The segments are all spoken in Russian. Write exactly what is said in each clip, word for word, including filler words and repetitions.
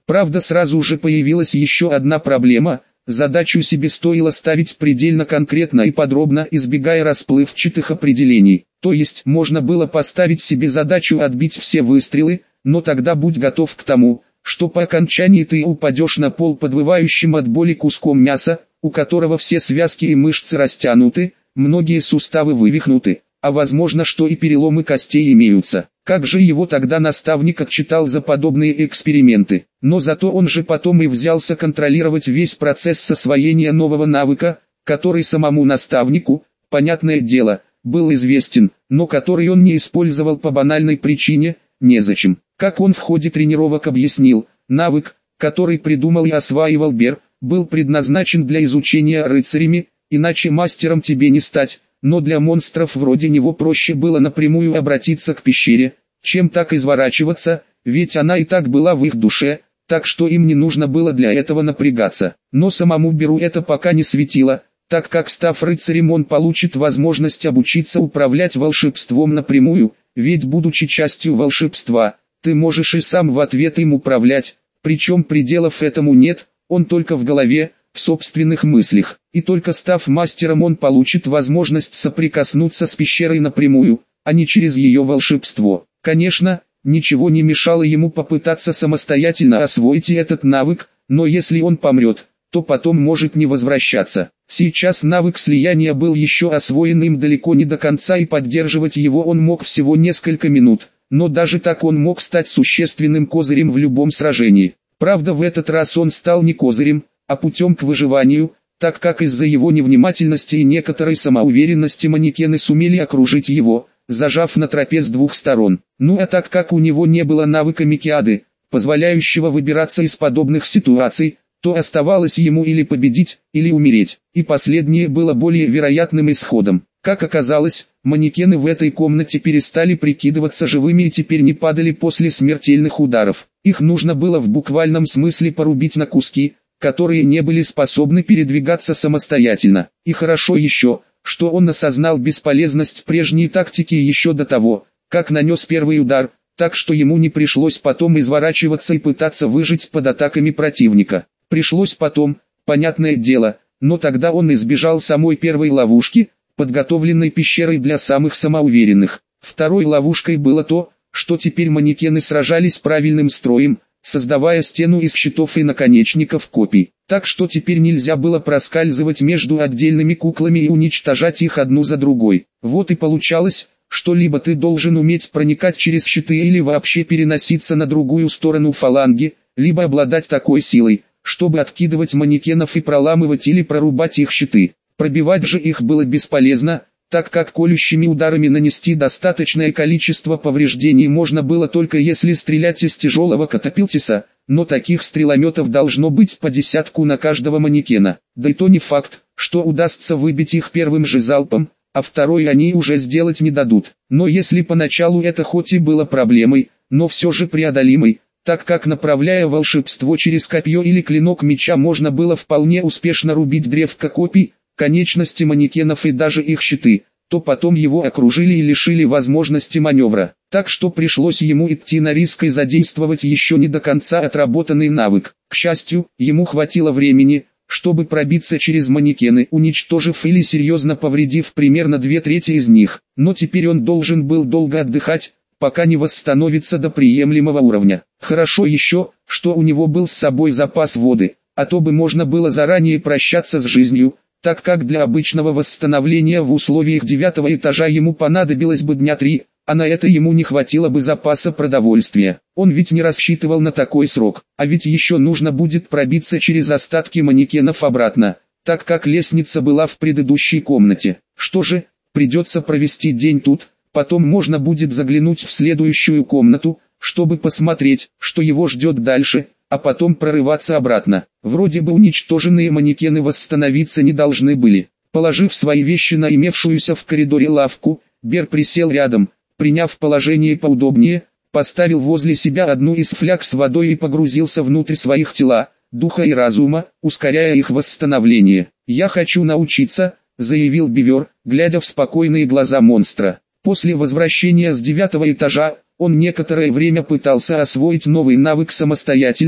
Правда, сразу же появилась еще одна проблема. Задачу себе стоило ставить предельно конкретно и подробно, избегая расплывчатых определений. То есть, можно было поставить себе задачу отбить все выстрелы, но тогда будь готов к тому, что по окончании ты упадешь на пол подвывающим от боли куском мяса, у которого все связки и мышцы растянуты, многие суставы вывихнуты, а возможно, что и переломы костей имеются. Как же его тогда наставник отчитал за подобные эксперименты? Но зато он же потом и взялся контролировать весь процесс освоения нового навыка, который самому наставнику, понятное дело, был известен, но который он не использовал по банальной причине – незачем. Как он в ходе тренировок объяснил, навык, который придумал и осваивал Бер, был предназначен для изучения рыцарями, иначе мастером тебе не стать. Но для монстров вроде него проще было напрямую обратиться к пещере, чем так изворачиваться, ведь она и так была в их душе, так что им не нужно было для этого напрягаться. Но самому Беру это пока не светило, так как став рыцарем он получит возможность обучиться управлять волшебством напрямую, ведь будучи частью волшебства, ты можешь и сам в ответ им управлять, причем пределов этому нет, он только в голове, в собственных мыслях, и только став мастером он получит возможность соприкоснуться с пещерой напрямую, а не через ее волшебство. Конечно, ничего не мешало ему попытаться самостоятельно освоить этот навык, но если он помрет, то потом может не возвращаться. Сейчас навык слияния был еще освоен им далеко не до конца и поддерживать его он мог всего несколько минут, но даже так он мог стать существенным козырем в любом сражении. Правда, в этот раз он стал не козырем, а путем к выживанию, так как из-за его невнимательности и некоторой самоуверенности манекены сумели окружить его, зажав на тропе с двух сторон. Ну а так как у него не было навыка Микиады, позволяющего выбираться из подобных ситуаций, то оставалось ему или победить, или умереть, и последнее было более вероятным исходом. Как оказалось, манекены в этой комнате перестали прикидываться живыми и теперь не падали после смертельных ударов. Их нужно было в буквальном смысле порубить на куски, которые не были способны передвигаться самостоятельно. И хорошо еще, что он осознал бесполезность прежней тактики еще до того, как нанес первый удар, так что ему не пришлось потом изворачиваться и пытаться выжить под атаками противника. Пришлось потом, понятное дело, но тогда он избежал самой первой ловушки, подготовленной пещерой для самых самоуверенных. Второй ловушкой было то, что теперь манекены сражались правильным строем, создавая стену из щитов и наконечников копий. Так что теперь нельзя было проскальзывать между отдельными куклами и уничтожать их одну за другой. Вот и получалось, что либо ты должен уметь проникать через щиты или вообще переноситься на другую сторону фаланги, либо обладать такой силой, чтобы откидывать манекенов и проламывать или прорубать их щиты. Пробивать же их было бесполезно, так как колющими ударами нанести достаточное количество повреждений можно было только если стрелять из тяжелого катапилтиса, но таких стрелометов должно быть по десятку на каждого манекена. Да и то не факт, что удастся выбить их первым же залпом, а второй они уже сделать не дадут. Но если поначалу это хоть и было проблемой, но все же преодолимой, так как направляя волшебство через копье или клинок меча можно было вполне успешно рубить древко копий, конечности манекенов и даже их щиты, то потом его окружили и лишили возможности маневра. Так что пришлось ему идти на риск и задействовать еще не до конца отработанный навык. К счастью, ему хватило времени, чтобы пробиться через манекены, уничтожив или серьезно повредив примерно две трети из них. Но теперь он должен был долго отдыхать, пока не восстановится до приемлемого уровня. Хорошо еще, что у него был с собой запас воды, а то бы можно было заранее прощаться с жизнью, так как для обычного восстановления в условиях девятого этажа ему понадобилось бы дня три, а на это ему не хватило бы запаса продовольствия. Он ведь не рассчитывал на такой срок, а ведь еще нужно будет пробиться через остатки манекенов обратно, так как лестница была в предыдущей комнате. Что же, придется провести день тут, потом можно будет заглянуть в следующую комнату, чтобы посмотреть, что его ждет дальше, а потом прорываться обратно. Вроде бы уничтоженные манекены восстановиться не должны были. Положив свои вещи на имевшуюся в коридоре лавку, Бер присел рядом, приняв положение поудобнее, поставил возле себя одну из фляг с водой и погрузился внутрь своих тела, духа и разума, ускоряя их восстановление. «Я хочу научиться», — заявил Бивер, глядя в спокойные глаза монстра. После возвращения с девятого этажа, он некоторое время пытался освоить новый навык самостоятельно,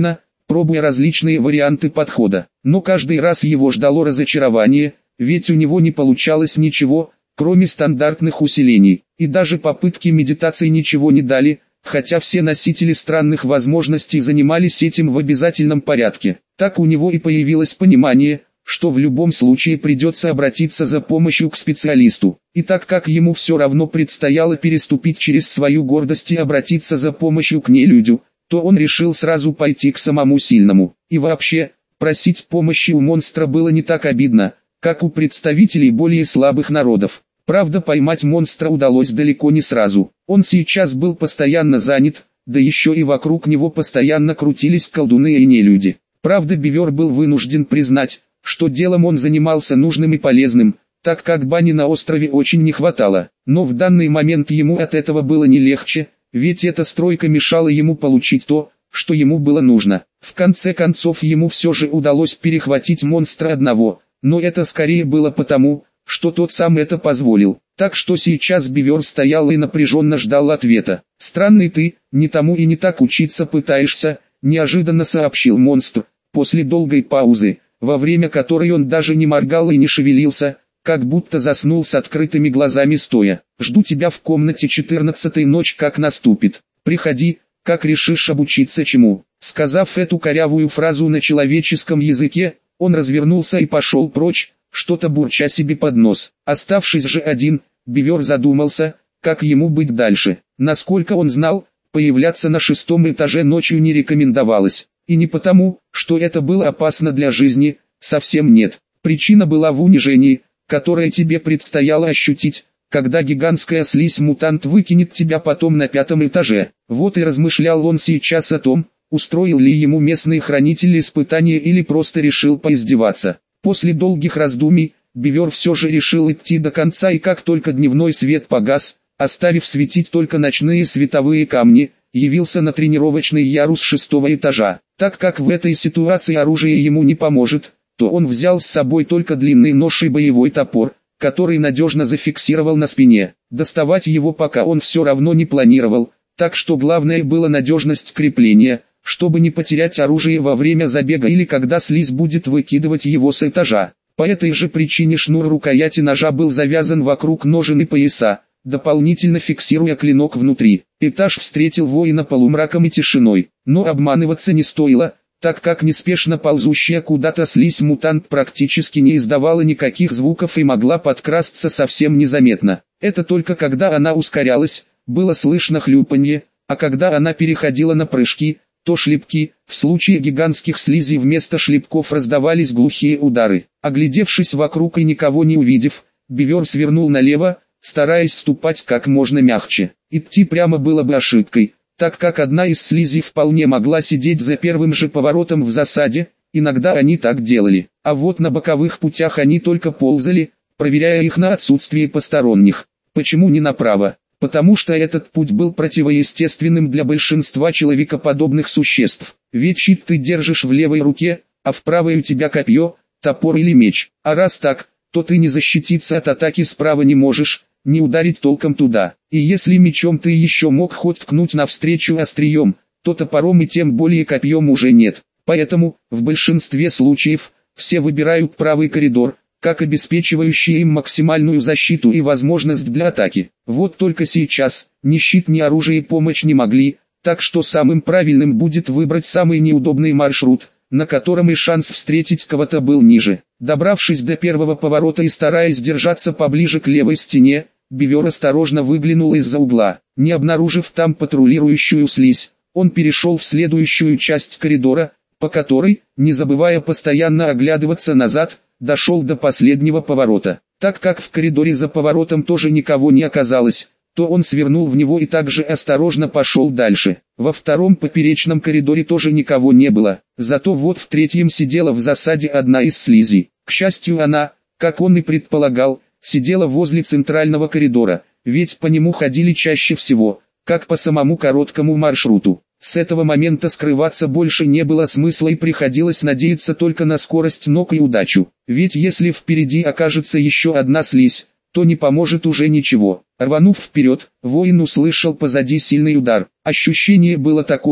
пробуя различные варианты подхода. Но каждый раз его ждало разочарование, ведь у него не получалось ничего, кроме стандартных усилений. И даже попытки медитации ничего не дали, хотя все носители странных возможностей занимались этим в обязательном порядке. Так у него и появилось понимание, что в любом случае придется обратиться за помощью к специалисту. И так как ему все равно предстояло переступить через свою гордость и обратиться за помощью к нелюдю, то он решил сразу пойти к самому сильному. И вообще, просить помощи у монстра было не так обидно, как у представителей более слабых народов. Правда, поймать монстра удалось далеко не сразу. Он сейчас был постоянно занят, да еще и вокруг него постоянно крутились колдуны и нелюди. Правда, Бивер был вынужден признать, что делом он занимался нужным и полезным, так как бани на острове очень не хватало. Но в данный момент ему от этого было не легче, ведь эта стройка мешала ему получить то, что ему было нужно. В конце концов ему все же удалось перехватить монстра одного, но это скорее было потому, что тот сам это позволил. Так что сейчас Бивер стоял и напряженно ждал ответа. «Странный ты, не тому и не так учиться пытаешься», — неожиданно сообщил монстр, после долгой паузы, во время которой он даже не моргал и не шевелился, как будто заснул с открытыми глазами стоя. «Жду тебя в комнате четырнадцатой ночь, как наступит. Приходи, как решишь обучиться чему». Сказав эту корявую фразу на человеческом языке, он развернулся и пошел прочь, что-то бурча себе под нос. Оставшись же один, Бивер задумался, как ему быть дальше. Насколько он знал, появляться на шестом этаже ночью не рекомендовалось. И не потому, что это было опасно для жизни, совсем нет. Причина была в унижении, которое тебе предстояло ощутить, когда гигантская слизь-мутант выкинет тебя потом на пятом этаже. Вот и размышлял он сейчас о том, устроил ли ему местный хранитель испытание или просто решил поиздеваться. После долгих раздумий, Бивер все же решил идти до конца, и как только дневной свет погас, оставив светить только ночные световые камни, явился на тренировочный ярус шестого этажа. Так как в этой ситуации оружие ему не поможет, то он взял с собой только длинный нож и боевой топор, который надежно зафиксировал на спине. Доставать его пока он все равно не планировал, так что главное было надежность крепления, чтобы не потерять оружие во время забега или когда слизь будет выкидывать его с этажа. По этой же причине шнур рукояти ножа был завязан вокруг ножен и пояса, дополнительно фиксируя клинок внутри. Этаж встретил воина полумраком и тишиной, но обманываться не стоило, так как неспешно ползущая куда-то слизь-мутант практически не издавала никаких звуков и могла подкрасться совсем незаметно. Это только когда она ускорялась, было слышно хлюпанье, а когда она переходила на прыжки, то шлепки. В случае гигантских слизей вместо шлепков раздавались глухие удары. Оглядевшись вокруг и никого не увидев, Бивер свернул налево, стараясь ступать как можно мягче. Идти прямо было бы ошибкой, так как одна из слизей вполне могла сидеть за первым же поворотом в засаде, иногда они так делали. А вот на боковых путях они только ползали, проверяя их на отсутствие посторонних. Почему не направо? Потому что этот путь был противоестественным для большинства человекоподобных существ. Ведь щит ты держишь в левой руке, а в правой у тебя копье, топор или меч. А раз так, то ты не защититься от атаки справа не можешь, не ударить толком туда. И если мечом ты еще мог хоть ткнуть навстречу острием, то топором и тем более копьем уже нет. Поэтому, в большинстве случаев, все выбирают правый коридор, как обеспечивающий им максимальную защиту и возможность для атаки. Вот только сейчас, ни щит ни оружие помочь не могли, так что самым правильным будет выбрать самый неудобный маршрут, на котором и шанс встретить кого-то был ниже. Добравшись до первого поворота и стараясь держаться поближе к левой стене, Бивер осторожно выглянул из-за угла. Не обнаружив там патрулирующую слизь, он перешел в следующую часть коридора, по которой, не забывая постоянно оглядываться назад, дошел до последнего поворота. Так как в коридоре за поворотом тоже никого не оказалось, то он свернул в него и также осторожно пошел дальше. Во втором поперечном коридоре тоже никого не было, зато вот в третьем сидела в засаде одна из слизей. К счастью, она, как он и предполагал, сидела возле центрального коридора, ведь по нему ходили чаще всего, как по самому короткому маршруту. С этого момента скрываться больше не было смысла и приходилось надеяться только на скорость ног и удачу. Ведь если впереди окажется еще одна слизь, то не поможет уже ничего. Рванув вперед, воин услышал позади сильный удар. Ощущение было такое,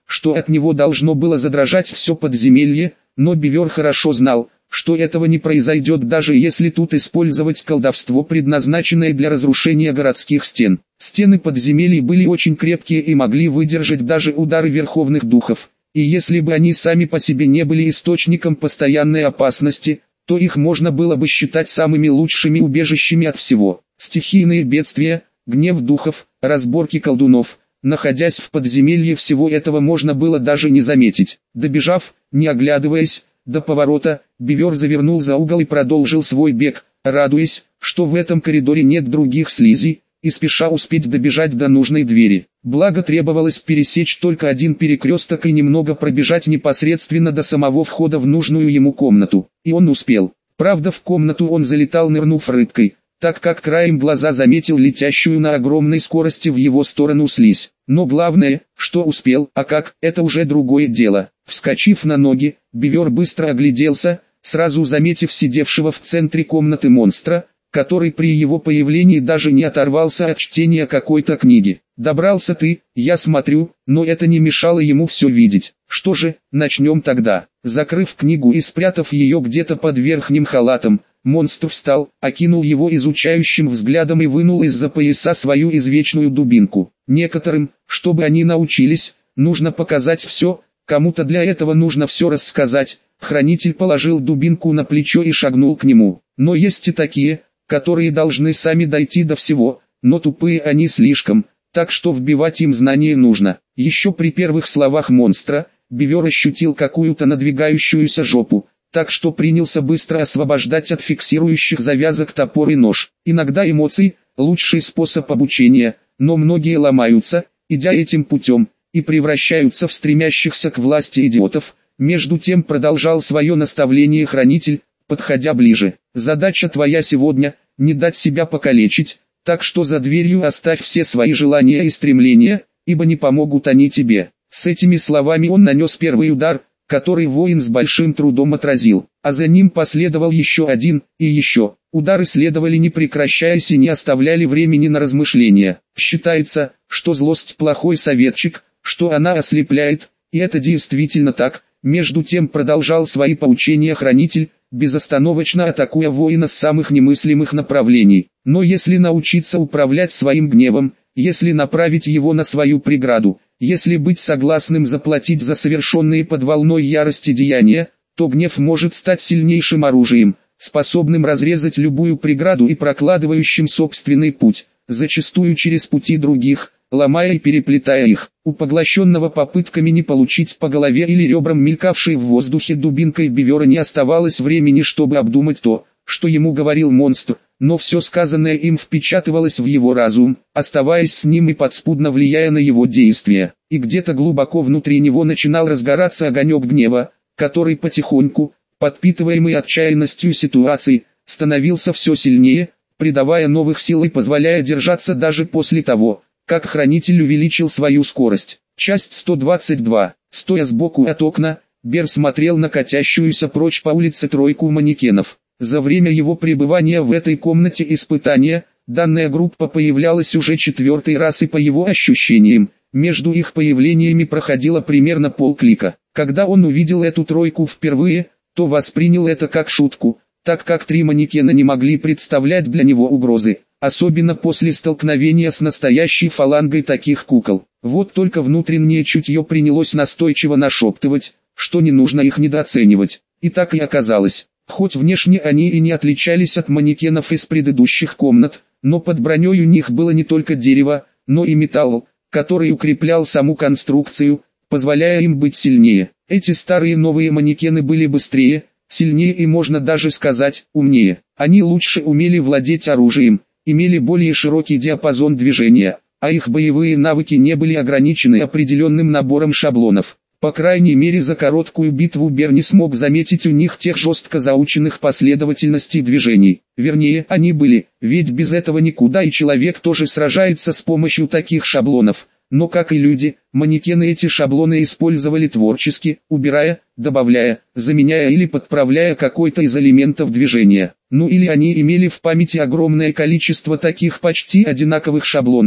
что от него должно было задрожать все подземелье, но Бивер хорошо знал, что этого не произойдет, даже если тут использовать колдовство, предназначенное для разрушения городских стен. Стены подземелий были очень крепкие и могли выдержать даже удары верховных духов, и если бы они сами по себе не были источником постоянной опасности, то их можно было бы считать самыми лучшими убежищами от всего. Стихийные бедствия, гнев духов, разборки колдунов. Находясь в подземелье, всего этого можно было даже не заметить. Добежав, не оглядываясь, до поворота, Бивер завернул за угол и продолжил свой бег, радуясь, что в этом коридоре нет других слизей, и спеша успеть добежать до нужной двери. Благо требовалось пересечь только один перекресток и немного пробежать непосредственно до самого входа в нужную ему комнату. И он успел. Правда, в комнату он залетал, нырнув рыбкой, так как краем глаза заметил летящую на огромной скорости в его сторону слизь. Но главное, что успел, а как, это уже другое дело. Вскочив на ноги, Бивер быстро огляделся, сразу заметив сидевшего в центре комнаты монстра, который при его появлении даже не оторвался от чтения какой-то книги. «Добрался ты, я смотрю», но это не мешало ему все видеть. Что же, начнем тогда. Закрыв книгу и спрятав ее где-то под верхним халатом, монстр встал, окинул его изучающим взглядом и вынул из-за пояса свою извечную дубинку. Некоторым, чтобы они научились, нужно показать все, кому-то для этого нужно все рассказать. Хранитель положил дубинку на плечо и шагнул к нему. Но есть и такие, которые должны сами дойти до всего, но тупые они слишком, так что вбивать им знания нужно. Еще при первых словах монстра, Бивер ощутил какую-то надвигающуюся жопу, так что принялся быстро освобождать от фиксирующих завязок топор и нож. Иногда эмоции – лучший способ обучения, но многие ломаются, идя этим путем, и превращаются в стремящихся к власти идиотов. Между тем продолжал свое наставление хранитель, подходя ближе. Задача твоя сегодня – не дать себя покалечить, так что за дверью оставь все свои желания и стремления, ибо не помогут они тебе. С этими словами он нанес первый удар, который воин с большим трудом отразил, а за ним последовал еще один, и еще. Удары следовали не прекращаясь и не оставляли времени на размышления. Считается, что злость плохой советчик, что она ослепляет, и это действительно так. Между тем продолжал свои поучения хранитель, безостановочно атакуя воина с самых немыслимых направлений. Но если научиться управлять своим гневом, если направить его на свою преграду, если быть согласным заплатить за совершенные под волной ярости деяния, то гнев может стать сильнейшим оружием, способным разрезать любую преграду и прокладывающим собственный путь, зачастую через пути других, ломая и переплетая их. У поглощенного попытками не получить по голове или ребрам мелькавшей в воздухе дубинкой Бивера не оставалось времени, чтобы обдумать то, что ему говорил монстр, но все сказанное им впечатывалось в его разум, оставаясь с ним и подспудно влияя на его действия. И где-то глубоко внутри него начинал разгораться огонек гнева, который потихоньку, подпитываемый отчаянностью ситуации, становился все сильнее, придавая новых сил и позволяя держаться даже после того, как хранитель увеличил свою скорость. Часть сто двадцать два. Стоя сбоку от окна, Бер смотрел на катящуюся прочь по улице тройку манекенов. За время его пребывания в этой комнате испытания, данная группа появлялась уже четвертый раз, и по его ощущениям, между их появлениями проходило примерно полклика. Когда он увидел эту тройку впервые, то воспринял это как шутку, так как три манекена не могли представлять для него угрозы, особенно после столкновения с настоящей фалангой таких кукол. Вот только внутреннее чутье принялось настойчиво нашептывать, что не нужно их недооценивать. И так и оказалось. Хоть внешне они и не отличались от манекенов из предыдущих комнат, но под броней у них было не только дерево, но и металл, который укреплял саму конструкцию, позволяя им быть сильнее. Эти старые новые манекены были быстрее, сильнее и, можно даже сказать, умнее. Они лучше умели владеть оружием, имели более широкий диапазон движения, а их боевые навыки не были ограничены определенным набором шаблонов. По крайней мере, за короткую битву Бер не смог заметить у них тех жестко заученных последовательностей движений. Вернее, они были, ведь без этого никуда, и человек тоже сражается с помощью таких шаблонов. Но как и люди, манекены эти шаблоны использовали творчески, убирая, добавляя, заменяя или подправляя какой-то из элементов движения. Ну или они имели в памяти огромное количество таких почти одинаковых шаблонов,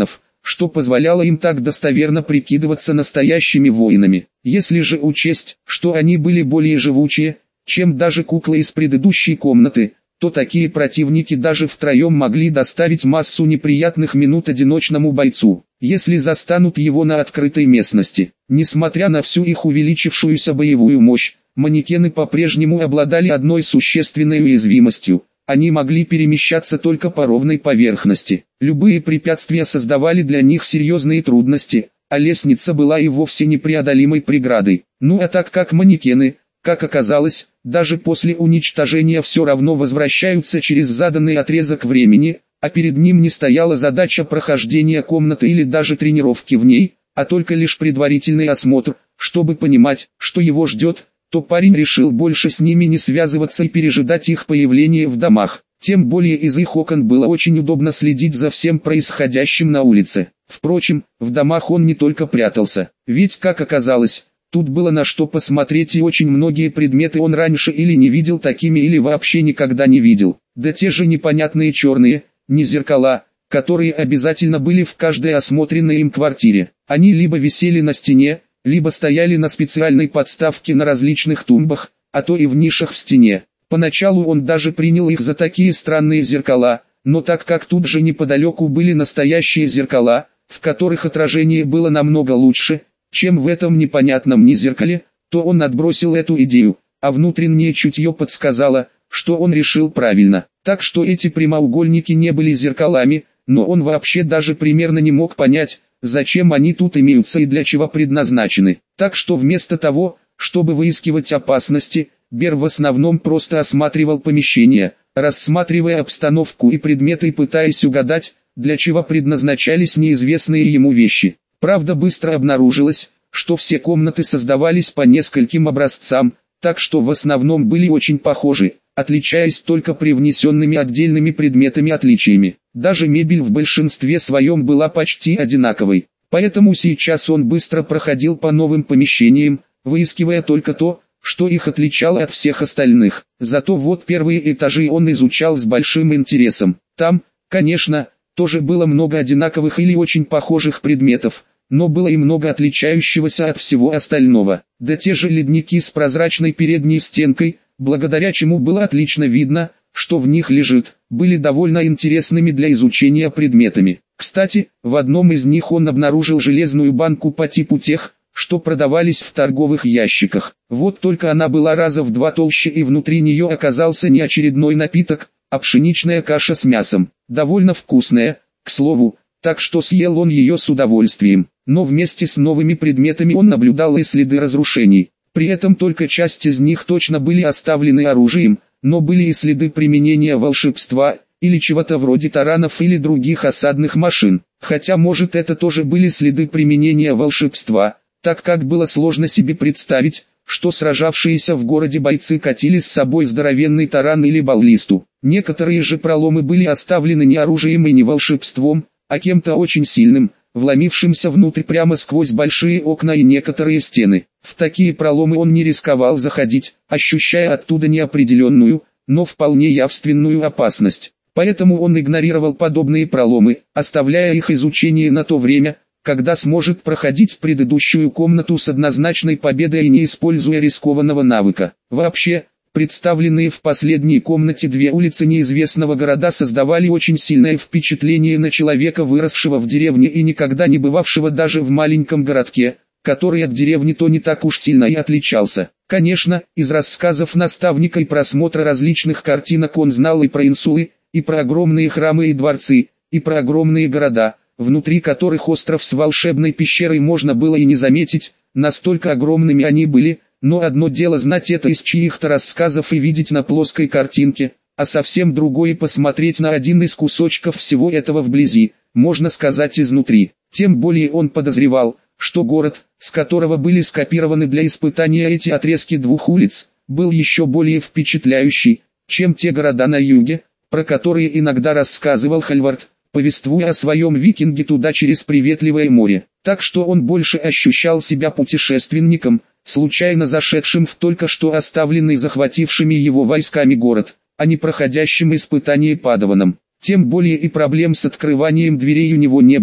что позволяло им так достоверно прикидываться настоящими воинами. Если же учесть, что они были более живучие, чем даже куклы из предыдущей комнаты, то такие противники даже втроем могли доставить массу неприятных минут одиночному бойцу, если застанут его на открытой местности. Несмотря на всю их увеличившуюся боевую мощь, манекены по-прежнему обладали одной существенной уязвимостью. Они могли перемещаться только по ровной поверхности. Любые препятствия создавали для них серьезные трудности, а лестница была и вовсе непреодолимой преградой. Ну а так как манекены, как оказалось, даже после уничтожения все равно возвращаются через заданный отрезок времени, а перед ним не стояла задача прохождения комнаты или даже тренировки в ней, а только лишь предварительный осмотр, чтобы понимать, что его ждет, то парень решил больше с ними не связываться и пережидать их появление в домах. Тем более из их окон было очень удобно следить за всем происходящим на улице. Впрочем, в домах он не только прятался, ведь, как оказалось, тут было на что посмотреть, и очень многие предметы он раньше или не видел такими, или вообще никогда не видел. Да те же непонятные черные, не зеркала, которые обязательно были в каждой осмотренной им квартире. Они либо висели на стене, либо стояли на специальной подставке на различных тумбах, а то и в нишах в стене. Поначалу он даже принял их за такие странные зеркала, но так как тут же неподалеку были настоящие зеркала, в которых отражение было намного лучше, чем в этом непонятном незеркале, то он отбросил эту идею, а внутреннее чутье подсказало, что он решил правильно. Так что эти прямоугольники не были зеркалами, но он вообще даже примерно не мог понять, зачем они тут имеются и для чего предназначены. Так что вместо того, чтобы выискивать опасности, Бер в основном просто осматривал помещение, рассматривая обстановку и предметы и пытаясь угадать, для чего предназначались неизвестные ему вещи. Правда, быстро обнаружилось, что все комнаты создавались по нескольким образцам, так что в основном были очень похожи, отличаясь только привнесенными отдельными предметами отличиями. Даже мебель в большинстве своем была почти одинаковой, поэтому сейчас он быстро проходил по новым помещениям, выискивая только то, что их отличало от всех остальных. Зато вот первые этажи он изучал с большим интересом. Там, конечно, тоже было много одинаковых или очень похожих предметов, но было и много отличающегося от всего остального. Да те же ледники с прозрачной передней стенкой, благодаря чему было отлично видно, что в них лежит, были довольно интересными для изучения предметами. Кстати, в одном из них он обнаружил железную банку по типу тех, что продавались в торговых ящиках. Вот только она была раза в два толще, и внутри нее оказался не очередной напиток, а пшеничная каша с мясом. Довольно вкусная, к слову, так что съел он ее с удовольствием. Но вместе с новыми предметами он наблюдал и следы разрушений. При этом только часть из них точно были оставлены оружием, но были и следы применения волшебства, или чего-то вроде таранов или других осадных машин. Хотя может это тоже были следы применения волшебства, так как было сложно себе представить, что сражавшиеся в городе бойцы катили с собой здоровенный таран или баллисту. Некоторые же проломы были оставлены не оружием и не волшебством, а кем-то очень сильным, вломившимся внутрь прямо сквозь большие окна и некоторые стены. В такие проломы он не рисковал заходить, ощущая оттуда неопределенную, но вполне явственную опасность. Поэтому он игнорировал подобные проломы, оставляя их изучение на то время, когда сможет проходить предыдущую комнату с однозначной победой и не используя рискованного навыка. Вообще, представленные в последней комнате две улицы неизвестного города создавали очень сильное впечатление на человека, выросшего в деревне и никогда не бывавшего даже в маленьком городке, который от деревни то не так уж сильно и отличался. Конечно, из рассказов наставника и просмотра различных картинок он знал и про инсулы, и про огромные храмы и дворцы, и про огромные города, внутри которых остров с волшебной пещерой можно было и не заметить, настолько огромными они были. Но одно дело знать это из чьих-то рассказов и видеть на плоской картинке, а совсем другое посмотреть на один из кусочков всего этого вблизи, можно сказать изнутри. Тем более он подозревал, что город, с которого были скопированы для испытания эти отрезки двух улиц, был еще более впечатляющий, чем те города на юге, про которые иногда рассказывал Хальвард, повествуя о своем викинге туда через приветливое море. Так что он больше ощущал себя путешественником, случайно зашедшим в только что оставленный захватившими его войсками город, а не проходящим испытание падаваном. Тем более и проблем с открыванием дверей у него не было.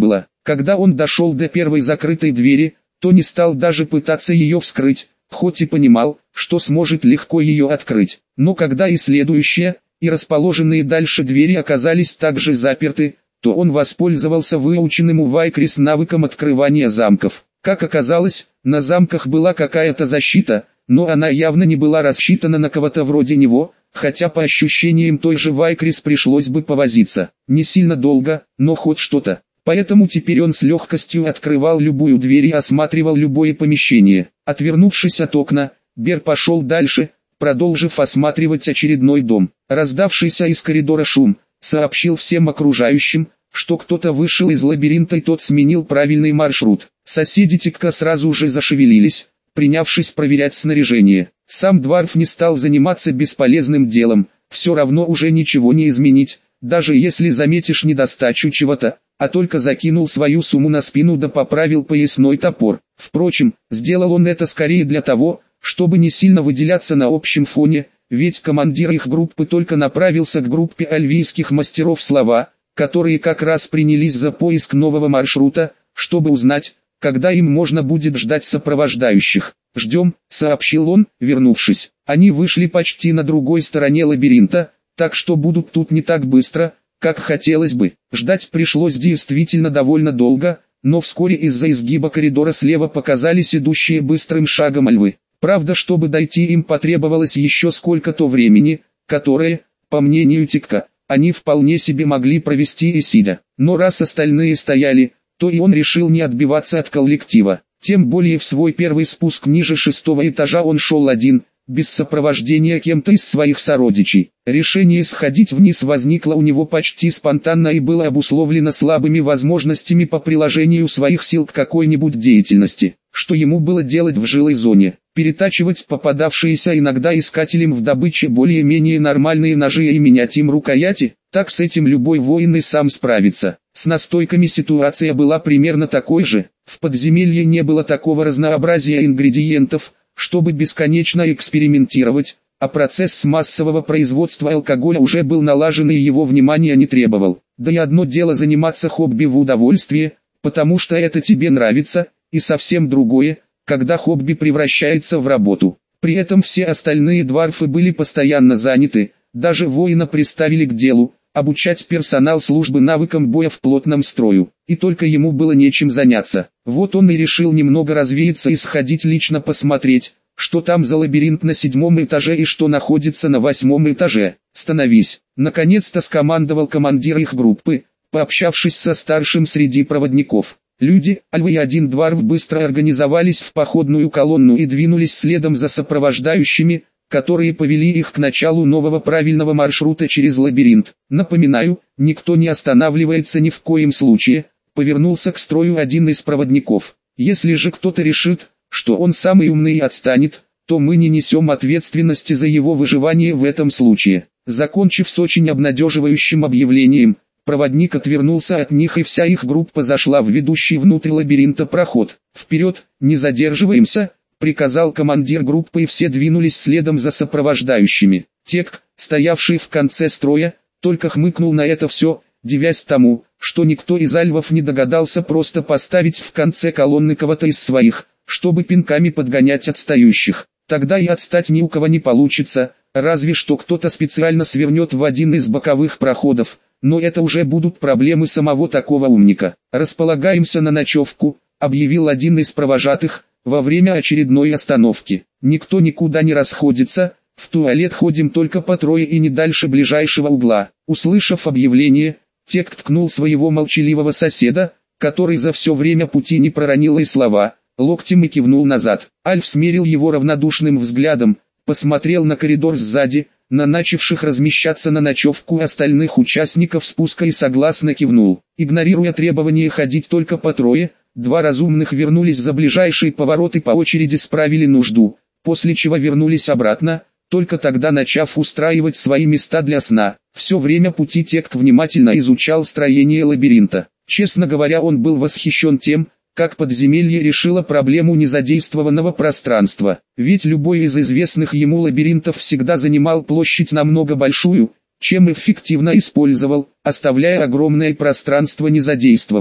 Когда он дошел до первой закрытой двери, то не стал даже пытаться ее вскрыть, хоть и понимал, что сможет легко ее открыть. Но когда и следующая, и расположенные дальше двери оказались также заперты, то он воспользовался выученным у Вайкрис навыком открывания замков. Как оказалось, на замках была какая-то защита, но она явно не была рассчитана на кого-то вроде него, хотя по ощущениям той же Вайкрис пришлось бы повозиться. Не сильно долго, но хоть что-то. Поэтому теперь он с легкостью открывал любую дверь и осматривал любое помещение. Отвернувшись от окна, Бер пошел дальше, продолжив осматривать очередной дом. Раздавшийся из коридора шум сообщил всем окружающим, что кто-то вышел из лабиринта и тот сменил правильный маршрут. Соседи Тикка сразу же зашевелились, принявшись проверять снаряжение. Сам Дварф не стал заниматься бесполезным делом, все равно уже ничего не изменить, даже если заметишь недостачу чего-то, а только закинул свою сумму на спину да поправил поясной топор. Впрочем, сделал он это скорее для того, чтобы не сильно выделяться на общем фоне, ведь командир их группы только направился к группе альвийских мастеров слова, которые как раз принялись за поиск нового маршрута, чтобы узнать, когда им можно будет ждать сопровождающих. «Ждем», — сообщил он, вернувшись. Они вышли почти на другой стороне лабиринта, так что будут тут не так быстро, как хотелось бы. Ждать пришлось действительно довольно долго, но вскоре из-за изгиба коридора слева показались идущие быстрым шагом альвы. Правда, чтобы дойти им потребовалось еще сколько-то времени, которое, по мнению Тикка, они вполне себе могли провести и сидя. Но раз остальные стояли, то и он решил не отбиваться от коллектива. Тем более в свой первый спуск ниже шестого этажа он шел один, без сопровождения кем-то из своих сородичей. Решение сходить вниз возникло у него почти спонтанно и было обусловлено слабыми возможностями по приложению своих сил к какой-нибудь деятельности. Что ему было делать в жилой зоне? Перетачивать попадавшиеся иногда искателям в добыче более-менее нормальные ножи и менять им рукояти? Так с этим любой воин и сам справится. С настойками ситуация была примерно такой же. В подземелье не было такого разнообразия ингредиентов, чтобы бесконечно экспериментировать, а процесс массового производства алкоголя уже был налажен и его внимания не требовал. Да и одно дело заниматься хобби в удовольствие, потому что это тебе нравится, и совсем другое, когда хобби превращается в работу. При этом все остальные дварфы были постоянно заняты, даже воина приставили к делу, обучать персонал службы навыкам боя в плотном строю, и только ему было нечем заняться. Вот он и решил немного развеяться и сходить лично посмотреть, что там за лабиринт на седьмом этаже и что находится на восьмом этаже. «Становись!» — наконец-то скомандовал командир их группы, пообщавшись со старшим среди проводников. Люди, альвы и один дварф быстро организовались в походную колонну и двинулись следом за сопровождающими, которые повели их к началу нового правильного маршрута через лабиринт. «Напоминаю, никто не останавливается ни в коем случае», — повернулся к строю один из проводников. «Если же кто-то решит, что он самый умный и отстанет, то мы не несем ответственности за его выживание в этом случае». Закончив с очень обнадеживающим объявлением, проводник отвернулся от них и вся их группа зашла в ведущий внутрь лабиринта проход. «Вперед, не задерживаемся!» — приказал командир группы, и все двинулись следом за сопровождающими. Тек, стоявший в конце строя, только хмыкнул на это все, дивясь тому, что никто из альвов не догадался просто поставить в конце колонны кого-то из своих, чтобы пинками подгонять отстающих. Тогда и отстать ни у кого не получится, разве что кто-то специально свернет в один из боковых проходов, но это уже будут проблемы самого такого умника. «Располагаемся на ночевку», — объявил один из провожатых, во время очередной остановки. «Никто никуда не расходится, в туалет ходим только по трое и не дальше ближайшего угла». Услышав объявление, Тек ткнул своего молчаливого соседа, который за все время пути не проронил и слова, локтем и кивнул назад. Альф смерил его равнодушным взглядом, посмотрел на коридор сзади, на начавших размещаться на ночевку остальных участников спуска и согласно кивнул. Игнорируя требование ходить только по трое, два разумных вернулись за ближайший поворот и по очереди справили нужду, после чего вернулись обратно, только тогда начав устраивать свои места для сна. Все время пути Тек внимательно изучал строение лабиринта. Честно говоря, он был восхищен тем, как подземелье решило проблему незадействованного пространства. Ведь любой из известных ему лабиринтов всегда занимал площадь намного большую, чем эффективно использовал, оставляя огромное пространство незадействованным.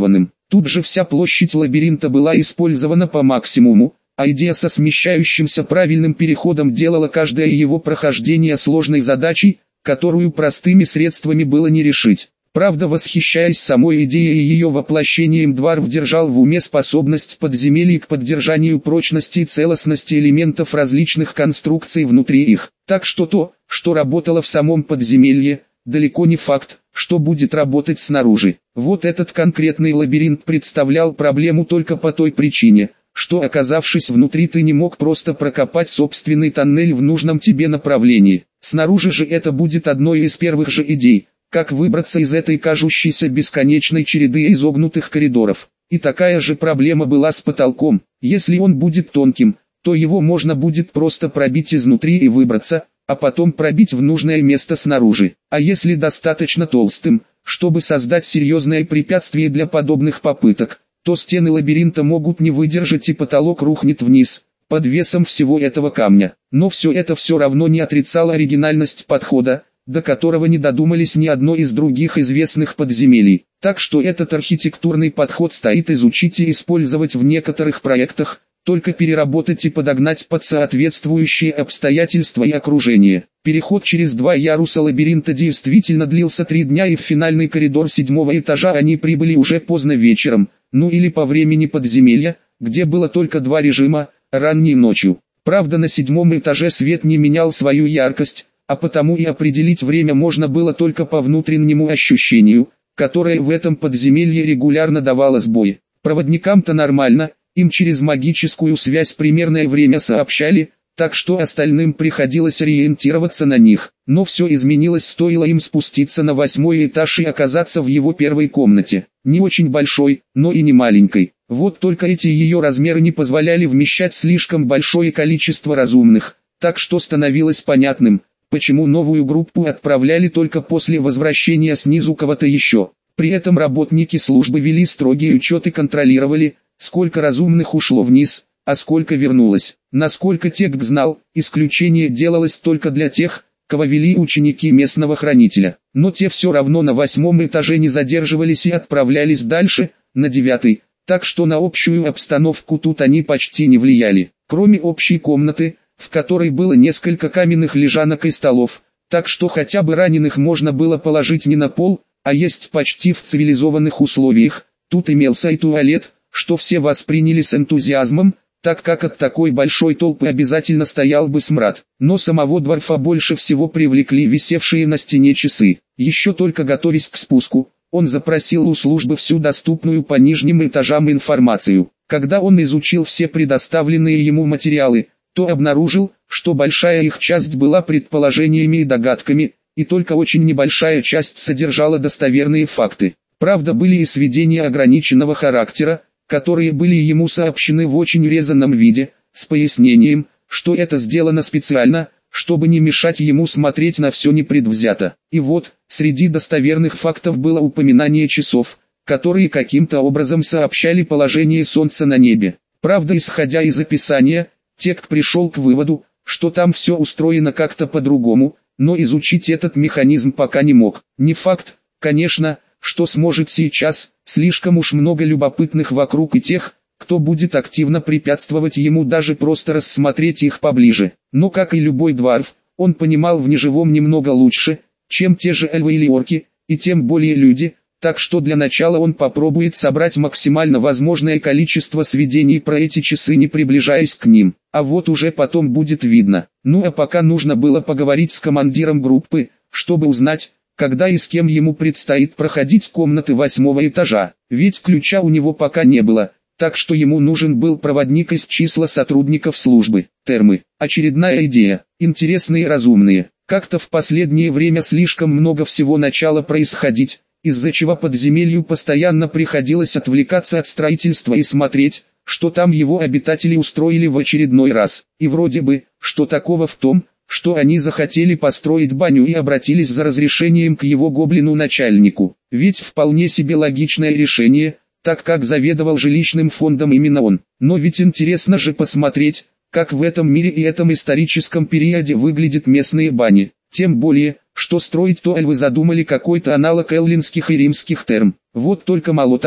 Тут же вся площадь лабиринта была использована по максимуму, а идея со смещающимся правильным переходом делала каждое его прохождение сложной задачей, которую простыми средствами было не решить. Правда, восхищаясь самой идеей и ее воплощением, Дварф держал в уме способность подземелий к поддержанию прочности и целостности элементов различных конструкций внутри их. Так что то, что работало в самом подземелье, далеко не факт, что будет работать снаружи. Вот этот конкретный лабиринт представлял проблему только по той причине, что, оказавшись внутри, ты не мог просто прокопать собственный тоннель в нужном тебе направлении. Снаружи же это будет одной из первых же идей, как выбраться из этой кажущейся бесконечной череды изогнутых коридоров. И такая же проблема была с потолком. Если он будет тонким, то его можно будет просто пробить изнутри и выбраться, а потом пробить в нужное место снаружи. А если достаточно толстым, чтобы создать серьезное препятствие для подобных попыток, то стены лабиринта могут не выдержать и потолок рухнет вниз, под весом всего этого камня. Но все это все равно не отрицало оригинальность подхода, до которого не додумались ни одно из других известных подземелий. Так что этот архитектурный подход стоит изучить и использовать в некоторых проектах, только переработать и подогнать под соответствующие обстоятельства и окружение. Переход через два яруса лабиринта действительно длился три дня, и в финальный коридор седьмого этажа они прибыли уже поздно вечером, ну или по времени подземелья, где было только два режима, ранней ночью. Правда, на седьмом этаже свет не менял свою яркость, а потому и определить время можно было только по внутреннему ощущению, которое в этом подземелье регулярно давало сбой. Проводникам-то нормально, им через магическую связь примерное время сообщали, так что остальным приходилось ориентироваться на них. Но все изменилось, стоило им спуститься на восьмой этаж и оказаться в его первой комнате. Не очень большой, но и не маленькой. Вот только эти ее размеры не позволяли вмещать слишком большое количество разумных, так что становилось понятным, почему новую группу отправляли только после возвращения снизу кого-то еще. При этом работники службы вели строгий учет и контролировали, сколько разумных ушло вниз, а сколько вернулось. Насколько Текк знал, исключение делалось только для тех, кого вели ученики местного хранителя. Но те все равно на восьмом этаже не задерживались и отправлялись дальше, на девятый, так что на общую обстановку тут они почти не влияли. Кроме общей комнаты, в которой было несколько каменных лежанок и столов, так что хотя бы раненых можно было положить не на пол, а есть почти в цивилизованных условиях. Тут имелся и туалет, что все восприняли с энтузиазмом, так как от такой большой толпы обязательно стоял бы смрад. Но самого Дварфа больше всего привлекли висевшие на стене часы. Еще только готовясь к спуску, он запросил у службы всю доступную по нижним этажам информацию. Когда он изучил все предоставленные ему материалы, то обнаружил, что большая их часть была предположениями и догадками, и только очень небольшая часть содержала достоверные факты. Правда, были и сведения ограниченного характера, которые были ему сообщены в очень резаном виде, с пояснением, что это сделано специально, чтобы не мешать ему смотреть на все непредвзято. И вот, среди достоверных фактов было упоминание часов, которые каким-то образом сообщали положение Солнца на небе. Правда, исходя из описания, Текк пришел к выводу, что там все устроено как-то по-другому, но изучить этот механизм пока не мог. Не факт, конечно, что сможет сейчас, слишком уж много любопытных вокруг и тех, кто будет активно препятствовать ему даже просто рассмотреть их поближе. Но как и любой дварф, он понимал в неживом немного лучше, чем те же эльвы или орки, и тем более люди, так что для начала он попробует собрать максимально возможное количество сведений про эти часы, не приближаясь к ним, а вот уже потом будет видно. Ну а пока нужно было поговорить с командиром группы, чтобы узнать, когда и с кем ему предстоит проходить комнаты восьмого этажа, ведь ключа у него пока не было, так что ему нужен был проводник из числа сотрудников службы. Термы. Очередная идея. Интересные и разумные. Как-то в последнее время слишком много всего начало происходить, из-за чего подземелью постоянно приходилось отвлекаться от строительства и смотреть, что там его обитатели устроили в очередной раз. И вроде бы, что такого в том, что они захотели построить баню и обратились за разрешением к его гоблину-начальнику. Ведь вполне себе логичное решение, так как заведовал жилищным фондом именно он. Но ведь интересно же посмотреть, как в этом мире и этом историческом периоде выглядят местные бани. Тем более, что строить то эльвы задумали какой-то аналог эллинских и римских терм. Вот только мало того,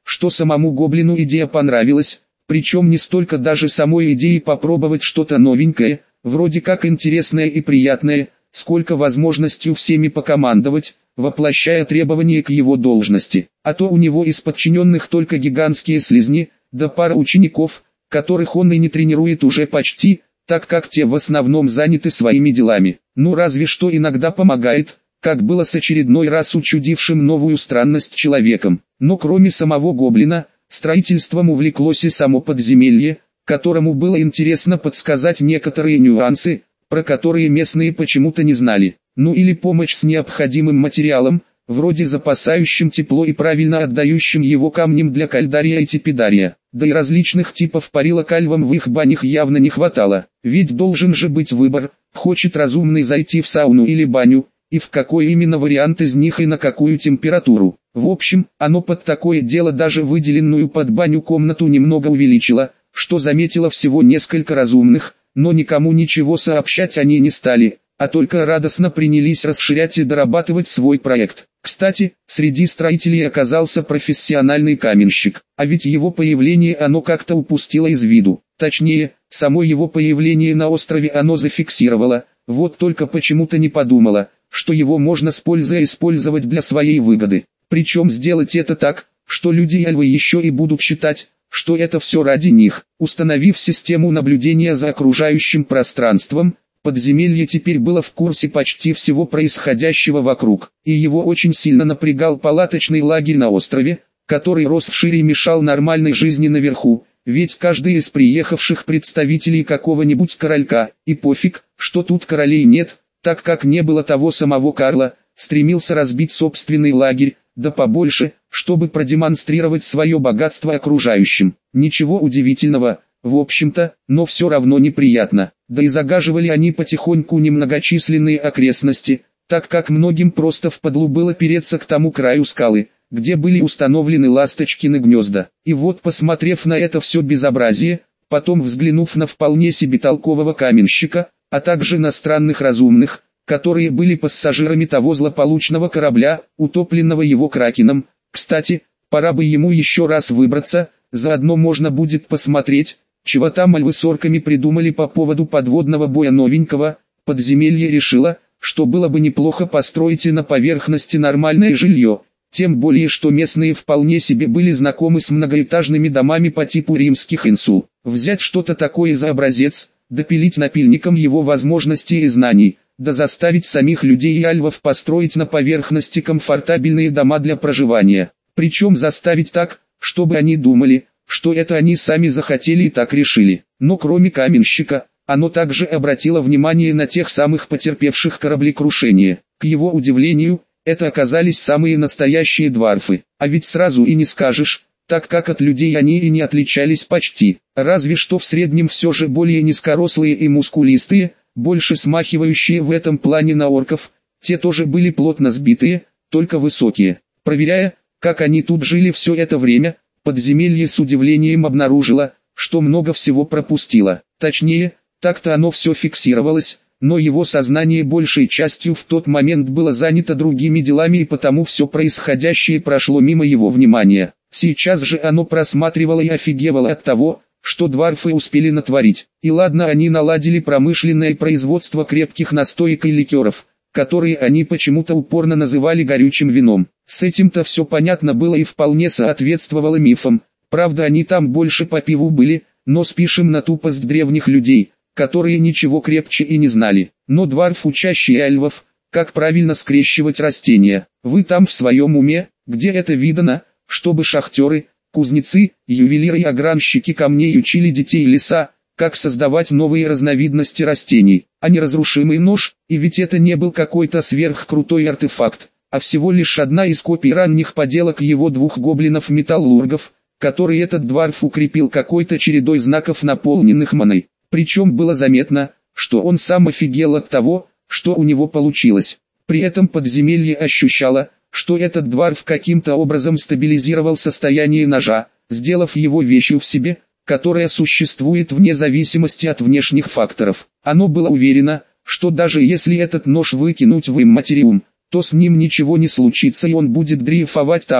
что самому гоблину идея понравилась, причем не столько даже самой идеей попробовать что-то новенькое, вроде как интересное и приятное, сколько возможностью всеми покомандовать, воплощая требования к его должности. А то у него из подчиненных только гигантские слизни, да пара учеников, которых он и не тренирует уже почти, так как те в основном заняты своими делами. Ну разве что иногда помогает, как было с очередной раз учудившим новую странность человеком. Но кроме самого гоблина, строительством увлеклось и само подземелье, которому было интересно подсказать некоторые нюансы, про которые местные почему-то не знали. Ну или помощь с необходимым материалом, вроде запасающим тепло и правильно отдающим его камнем для кальдария и тепидария. Да и различных типов парилок-альвам в их банях явно не хватало, ведь должен же быть выбор, хочет разумный зайти в сауну или баню, и в какой именно вариант из них и на какую температуру. В общем, оно под такое дело даже выделенную под баню комнату немного увеличило, что заметило всего несколько разумных, но никому ничего сообщать они не стали, а только радостно принялись расширять и дорабатывать свой проект. Кстати, среди строителей оказался профессиональный каменщик, а ведь его появление оно как-то упустило из виду. Точнее, само его появление на острове оно зафиксировало, вот только почему-то не подумало, что его можно с пользой использовать для своей выгоды. Причем сделать это так, что люди и альвы еще и будут считать, что это все ради них. Установив систему наблюдения за окружающим пространством, подземелье теперь было в курсе почти всего происходящего вокруг, и его очень сильно напрягал палаточный лагерь на острове, который рос вшире и мешал нормальной жизни наверху, ведь каждый из приехавших представителей какого-нибудь королька, и пофиг, что тут королей нет, так как не было того самого Карла, стремился разбить собственный лагерь, да побольше, чтобы продемонстрировать свое богатство окружающим. Ничего удивительного, в общем-то, но все равно неприятно. Да и загаживали они потихоньку немногочисленные окрестности, так как многим просто впадлу было переться к тому краю скалы, где были установлены ласточкины гнезда. И вот, посмотрев на это все безобразие, потом взглянув на вполне себе толкового каменщика, а также на странных разумных, которые были пассажирами того злополучного корабля, утопленного его кракеном. Кстати, пора бы ему еще раз выбраться, заодно можно будет посмотреть, чего там альвы с орками придумали по поводу подводного боя новенького. Подземелье решило, что было бы неплохо построить и на поверхности нормальное жилье, тем более что местные вполне себе были знакомы с многоэтажными домами по типу римских инсул. Взять что-то такое за образец, допилить напильником его возможностей и знаний, да заставить самих людей и альвов построить на поверхности комфортабельные дома для проживания. Причем заставить так, чтобы они думали, что это они сами захотели и так решили. Но кроме каменщика, оно также обратило внимание на тех самых потерпевших кораблекрушение. К его удивлению, это оказались самые настоящие дварфы. А ведь сразу и не скажешь, так как от людей они и не отличались почти. Разве что в среднем все же более низкорослые и мускулистые, больше смахивающие в этом плане на орков, те тоже были плотно сбитые, только высокие. Проверяя, как они тут жили все это время, подземелье с удивлением обнаружило, что много всего пропустило. Точнее, так-то оно все фиксировалось, но его сознание большей частью в тот момент было занято другими делами и потому все происходящее прошло мимо его внимания. Сейчас же оно просматривало и офигевало от того, что дварфы успели натворить. И ладно, они наладили промышленное производство крепких настоек и ликеров, которые они почему-то упорно называли горючим вином. С этим-то все понятно было и вполне соответствовало мифам. Правда, они там больше по пиву были, но спишем на тупость древних людей, которые ничего крепче и не знали. Но дварф, учащий альвов, как правильно скрещивать растения. Вы там в своем уме, где это видано, чтобы шахтеры, кузнецы, ювелиры и огранщики камней учили детей леса, как создавать новые разновидности растений, а не разрушимый нож, и ведь это не был какой-то сверхкрутой артефакт, а всего лишь одна из копий ранних поделок его двух гоблинов-металлургов, который этот дварф укрепил какой-то чередой знаков, наполненных маной. Причем было заметно, что он сам офигел от того, что у него получилось. При этом подземелье ощущало, что этот дварф каким-то образом стабилизировал состояние ножа, сделав его вещью в себе, которая существует вне зависимости от внешних факторов. Оно было уверено, что даже если этот нож выкинуть в имматериум, то с ним ничего не случится и он будет дрейфовать там,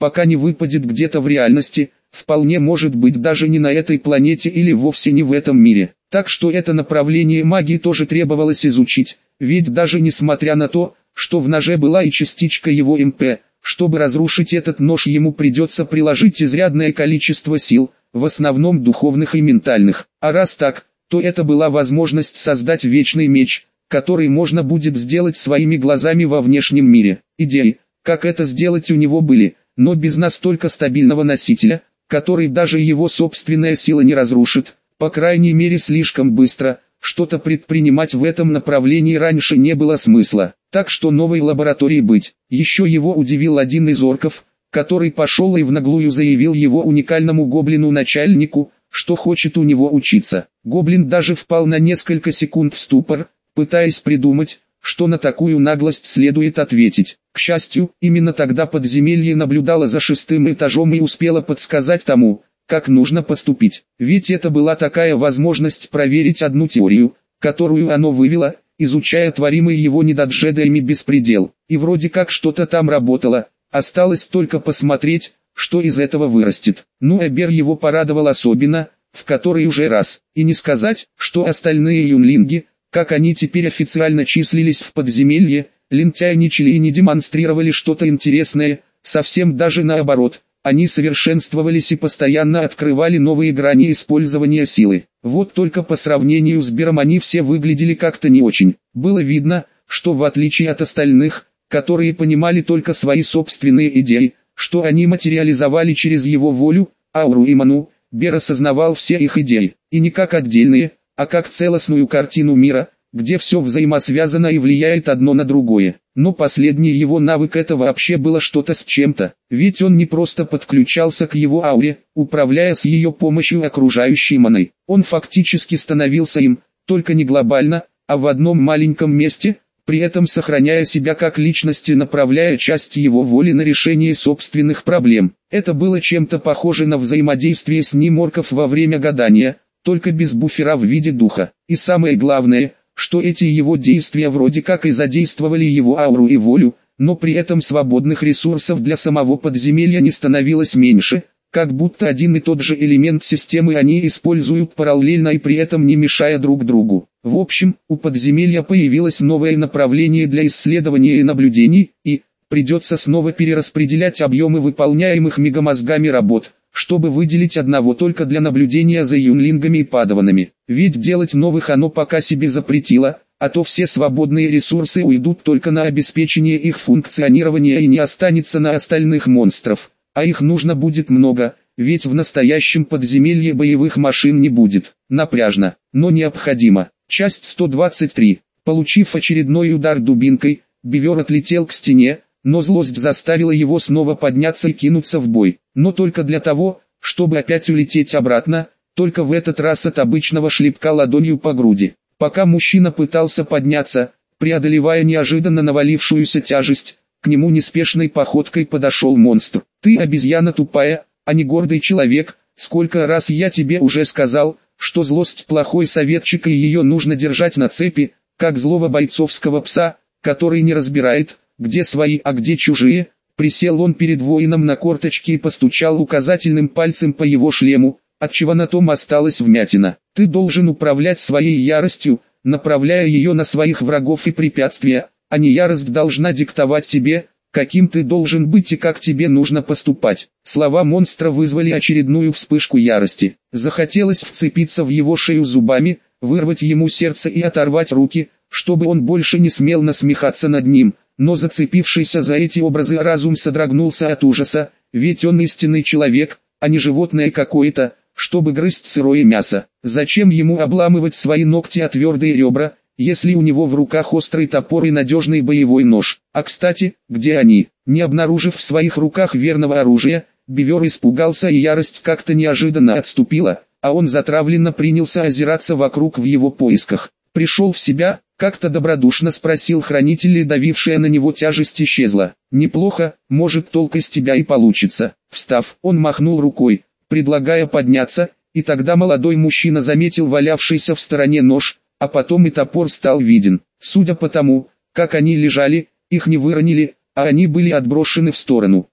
пока не выпадет где-то в реальности, вполне может быть даже не на этой планете или вовсе не в этом мире. Так что это направление магии тоже требовалось изучить, ведь даже несмотря на то, что в ноже была и частичка его МП, чтобы разрушить этот нож ему придется приложить изрядное количество сил, в основном духовных и ментальных. А раз так, то это была возможность создать вечный меч, который можно будет сделать своими глазами во внешнем мире. Идеи, как это сделать у него были, но без настолько стабильного носителя, который даже его собственная сила не разрушит, по крайней мере слишком быстро. Что-то предпринимать в этом направлении раньше не было смысла, так что новой лаборатории быть. Еще его удивил один из орков, который пошел и в наглую заявил его уникальному гоблину-начальнику, что хочет у него учиться. Гоблин даже впал на несколько секунд в ступор, пытаясь придумать, что на такую наглость следует ответить. К счастью, именно тогда подземелье наблюдало за шестым этажом и успело подсказать тому, как нужно поступить. Ведь это была такая возможность проверить одну теорию, которую оно вывело, изучая творимый его недоджедаями беспредел. И вроде как что-то там работало, осталось только посмотреть, что из этого вырастет. Ну Эбер его порадовал особенно, в который уже раз. И не сказать, что остальные юнлинги, как они теперь официально числились в подземелье, лентяйничали и не демонстрировали что-то интересное, совсем даже наоборот. Они совершенствовались и постоянно открывали новые грани использования силы. Вот только по сравнению с Бером они все выглядели как-то не очень. Было видно, что в отличие от остальных, которые понимали только свои собственные идеи, что они материализовали через его волю, ауру и ману, Бер осознавал все их идеи, и не как отдельные, а как целостную картину мира, где все взаимосвязано и влияет одно на другое. Но последний его навык — это вообще было что-то с чем-то, ведь он не просто подключался к его ауре, управляя с ее помощью окружающей маной. Он фактически становился им, только не глобально, а в одном маленьком месте, при этом сохраняя себя как личность и направляя часть его воли на решение собственных проблем. Это было чем-то похоже на взаимодействие с ним орков во время гадания, только без буфера в виде духа. И самое главное, что эти его действия вроде как и задействовали его ауру и волю, но при этом свободных ресурсов для самого подземелья не становилось меньше, как будто один и тот же элемент системы они используют параллельно и при этом не мешая друг другу. В общем, у подземелья появилось новое направление для исследования и наблюдений, и придется снова перераспределять объемы выполняемых мегамозгами работ, чтобы выделить одного только для наблюдения за юнлингами и падаванами. Ведь делать новых оно пока себе запретило, а то все свободные ресурсы уйдут только на обеспечение их функционирования и не останется на остальных монстров. А их нужно будет много, ведь в настоящем подземелье боевых машин не будет. Напряжно, но необходимо. Часть сто двадцать три. Получив очередной удар дубинкой, Бивер отлетел к стене, но злость заставила его снова подняться и кинуться в бой. Но только для того, чтобы опять улететь обратно, только в этот раз от обычного шлепка ладонью по груди. Пока мужчина пытался подняться, преодолевая неожиданно навалившуюся тяжесть, к нему неспешной походкой подошел монстр. «Ты обезьяна тупая, а не гордый человек, сколько раз я тебе уже сказал, что злость плохой советчик и ее нужно держать на цепи, как злого бойцовского пса, который не разбирает, где свои, а где чужие». Присел он перед воином на корточки и постучал указательным пальцем по его шлему, отчего на том осталась вмятина. «Ты должен управлять своей яростью, направляя ее на своих врагов и препятствия, а не ярость должна диктовать тебе, каким ты должен быть и как тебе нужно поступать». Слова монстра вызвали очередную вспышку ярости. Захотелось вцепиться в его шею зубами, вырвать ему сердце и оторвать руки, чтобы он больше не смел насмехаться над ним. Но зацепившийся за эти образы разум содрогнулся от ужаса, ведь он истинный человек, а не животное какое-то, чтобы грызть сырое мясо. Зачем ему обламывать свои ногти о твердые ребра, если у него в руках острый топор и надежный боевой нож? А кстати, где они? Не обнаружив в своих руках верного оружия, Бивер испугался и ярость как-то неожиданно отступила, а он затравленно принялся озираться вокруг в его поисках. Пришел в себя? Как-то добродушно спросил хранитель, и давившая на него тяжесть исчезла. «Неплохо, может толк из тебя и получится». Встав, он махнул рукой, предлагая подняться, и тогда молодой мужчина заметил валявшийся в стороне нож, а потом и топор стал виден. Судя по тому, как они лежали, их не выронили, а они были отброшены в сторону.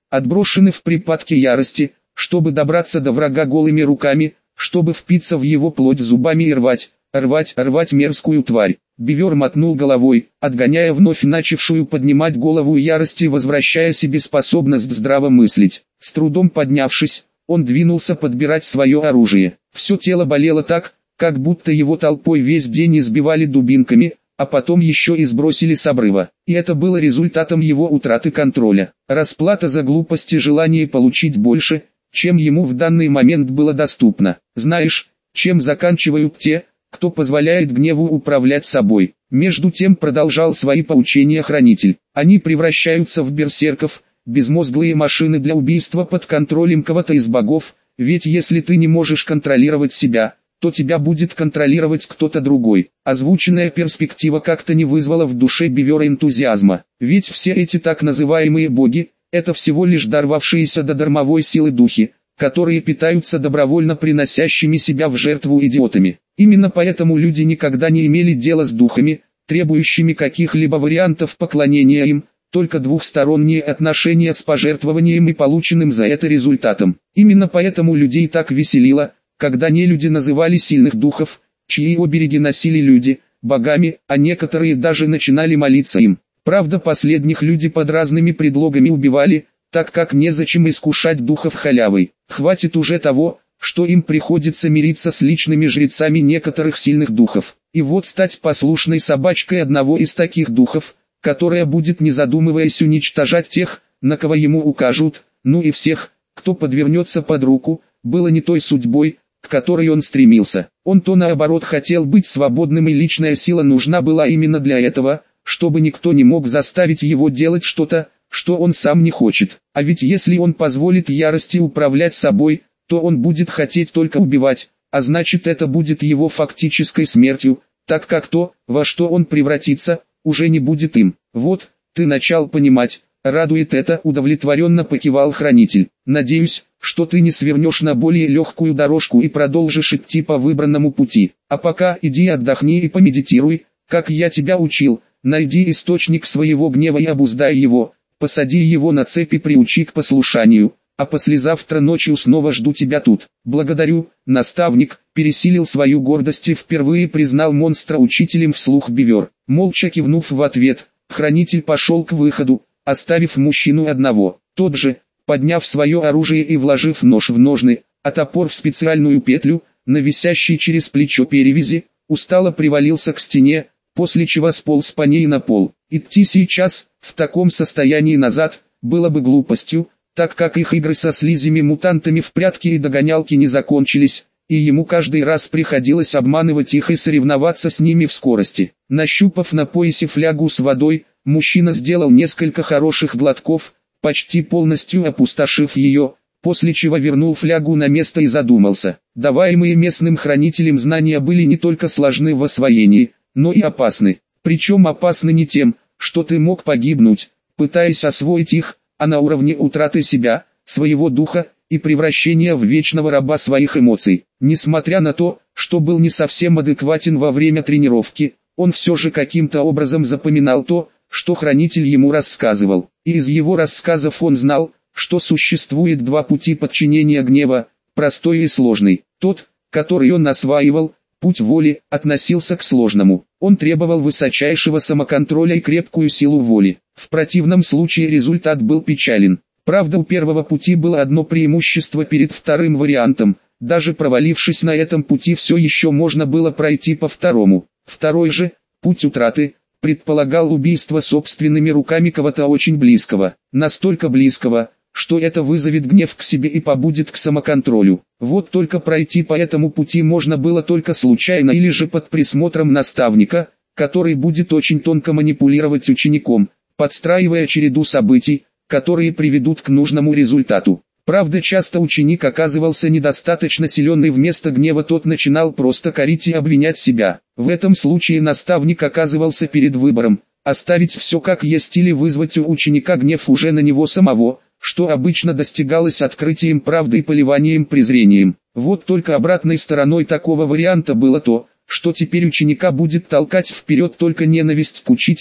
отброшены в припадке ярости, чтобы добраться до врага голыми руками, чтобы впиться в его плоть зубами и рвать, рвать, рвать мерзкую тварь. Бивер мотнул головой, отгоняя вновь начавшую поднимать голову ярости и возвращая себе способность здраво мыслить. С трудом поднявшись, он двинулся подбирать свое оружие. Все тело болело так, как будто его толпой весь день избивали дубинками, а потом еще и сбросили с обрыва. И это было результатом его утраты контроля. Расплата за глупость и желание получить больше, чем ему в данный момент было доступно. Знаешь, чем заканчивают те, кто позволяет гневу управлять собой? Между тем продолжал свои поучения хранитель. Они превращаются в берсерков, безмозглые машины для убийства под контролем кого-то из богов, ведь если ты не можешь контролировать себя, то тебя будет контролировать кто-то другой. Озвученная перспектива как-то не вызвала в душе Бивера энтузиазма, ведь все эти так называемые боги, это всего лишь дорвавшиеся до дармовой силы духи, которые питаются добровольно приносящими себя в жертву идиотами. Именно поэтому люди никогда не имели дела с духами, требующими каких-либо вариантов поклонения им, только двухсторонние отношения с пожертвованием и полученным за это результатом. Именно поэтому людей так веселило, когда нелюди называли сильных духов, чьи обереги носили люди, богами, а некоторые даже начинали молиться им. Правда, последних люди под разными предлогами убивали, так как незачем искушать духов халявой. Хватит уже того, что им приходится мириться с личными жрецами некоторых сильных духов. И вот стать послушной собачкой одного из таких духов, которая будет не задумываясь уничтожать тех, на кого ему укажут, ну и всех, кто подвернется под руку, было не той судьбой, к которой он стремился. Он-то наоборот хотел быть свободным, и личная сила нужна была именно для этого, чтобы никто не мог заставить его делать что-то, что он сам не хочет. А ведь если он позволит ярости управлять собой, то он будет хотеть только убивать, а значит это будет его фактической смертью, так как то, во что он превратится, уже не будет им. Вот, ты начал понимать, радует это, удовлетворенно покивал хранитель. Надеюсь, что ты не свернешь на более легкую дорожку и продолжишь идти по выбранному пути. А пока иди отдохни и помедитируй, как я тебя учил, найди источник своего гнева и обуздай его, посади его на цепь и приучи к послушанию, а послезавтра ночью снова жду тебя тут. Благодарю, наставник, пересилил свою гордость и впервые признал монстра учителем вслух Бивер. Молча кивнув в ответ, хранитель пошел к выходу, оставив мужчину одного. Тот же, подняв свое оружие и вложив нож в ножны, а топор в специальную петлю, на висящей через плечо перевязи, устало привалился к стене, после чего сполз по ней на пол. Идти сейчас, в таком состоянии назад, было бы глупостью, так как их игры со слизями-мутантами в прятки и догонялки не закончились, и ему каждый раз приходилось обманывать их и соревноваться с ними в скорости. Нащупав на поясе флягу с водой, мужчина сделал несколько хороших глотков, почти полностью опустошив ее, после чего вернул флягу на место и задумался. Даваемые местным хранителям знания были не только сложны в освоении, но и опасны. Причем опасны не тем, что ты мог погибнуть, пытаясь освоить их, а на уровне утраты себя, своего духа, и превращения в вечного раба своих эмоций. Несмотря на то, что был не совсем адекватен во время тренировки, он все же каким-то образом запоминал то, что хранитель ему рассказывал. И из его рассказов он знал, что существует два пути подчинения гнева, простой и сложный. Тот, который он осваивал, путь воли, относился к сложному. Он требовал высочайшего самоконтроля и крепкую силу воли. В противном случае результат был печален. Правда, у первого пути было одно преимущество перед вторым вариантом. Даже провалившись на этом пути, все еще можно было пройти по второму. Второй же, путь утраты, предполагал убийство собственными руками кого-то очень близкого. Настолько близкого, что это вызовет гнев к себе и побудит к самоконтролю. Вот только пройти по этому пути можно было только случайно или же под присмотром наставника, который будет очень тонко манипулировать учеником, подстраивая череду событий, которые приведут к нужному результату. Правда, часто ученик оказывался недостаточно силен, и вместо гнева тот начинал просто корить и обвинять себя. В этом случае наставник оказывался перед выбором: оставить все как есть или вызвать у ученика гнев уже на него самого, что обычно достигалось открытием правды и поливанием презрением. Вот только обратной стороной такого варианта было то, что теперь ученика будет толкать вперед только ненависть к учителю,